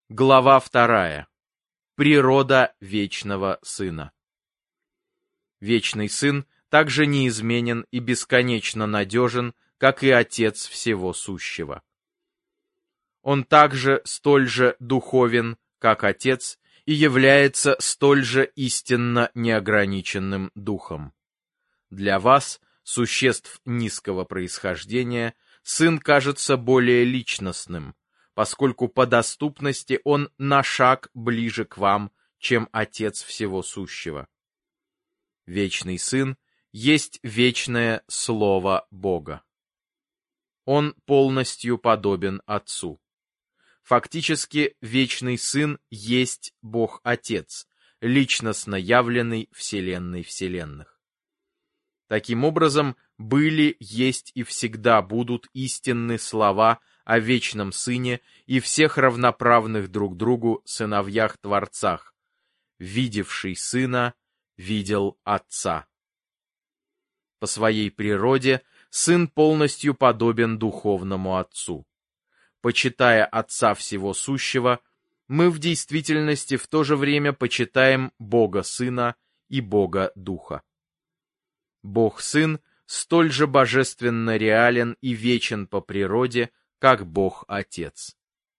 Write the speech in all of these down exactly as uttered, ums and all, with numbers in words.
Глава вторая. Природа вечного Сына. Вечный Сын также неизменен и бесконечно надежен, как и Отец всего сущего. Он также столь же духовен, как Отец, и является столь же истинно неограниченным Духом. Для вас, существ низкого происхождения, Сын кажется более личностным, поскольку по доступности он на шаг ближе к вам, чем Отец всего сущего. Вечный Сын есть вечное Слово Бога. Он полностью подобен Отцу. Фактически, Вечный Сын есть Бог-Отец, личностно явленный Вселенной вселенных. Таким образом, были, есть и всегда будут истинны слова о Вечном Сыне и всех равноправных друг другу сыновьях-творцах. Видевший Сына, видел Отца. По своей природе Сын полностью подобен духовному Отцу. Почитая Отца всего сущего, мы в действительности в то же время почитаем Бога Сына и Бога Духа. Бог Сын столь же божественно реален и вечен по природе, как Бог Отец.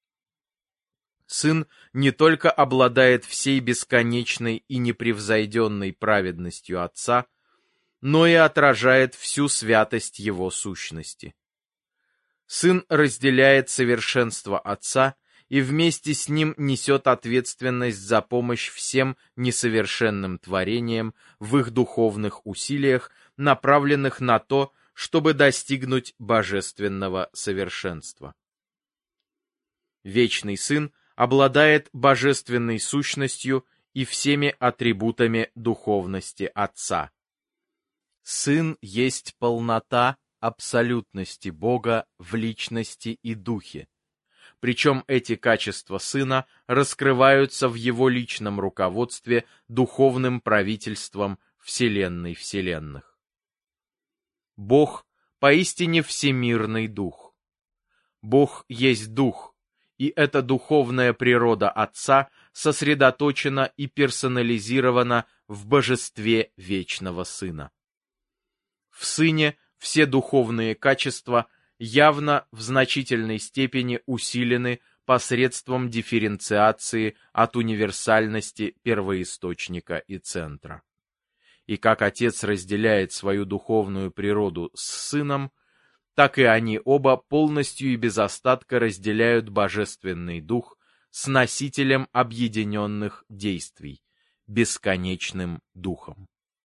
Сын не только обладает всей бесконечной и непревзойденной праведностью Отца, но и отражает всю святость Его сущности. Сын разделяет совершенство Отца и вместе с Ним несет ответственность за помощь всем несовершенным творениям в их духовных усилиях, направленных на то, чтобы достигнуть божественного совершенства. Вечный Сын обладает божественной сущностью и всеми атрибутами духовности Отца. Сын есть полнота абсолютности Бога в личности и духе. Причем эти качества Сына раскрываются в Его личном руководстве духовным правительством Вселенной вселенных. Бог поистине всемирный Дух. Бог есть Дух, и эта духовная природа Отца сосредоточена и персонализирована в божестве Вечного Сына. В Сыне все духовные качества явно в значительной степени усилены посредством дифференциации от универсальности первоисточника и центра. И как Отец разделяет свою духовную природу с Сыном, так и они оба полностью и без остатка разделяют Божественный Дух с носителем объединенных действий, бесконечным Духом.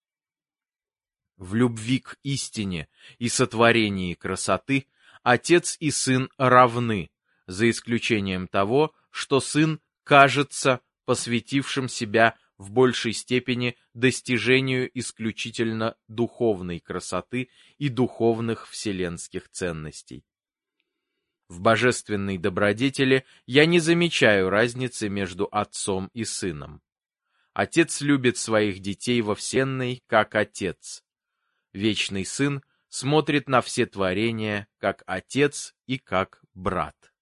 В любви к истине и сотворении красоты Отец и Сын равны, за исключением того, что Сын кажется посвятившим себя в большей степени достижению исключительно духовной красоты и духовных вселенских ценностей. В божественной добродетели я не замечаю разницы между Отцом и Сыном. Отец любит своих детей во вселенной, как Отец. Вечный Сын смотрит на все творения, как Отец и как Брат.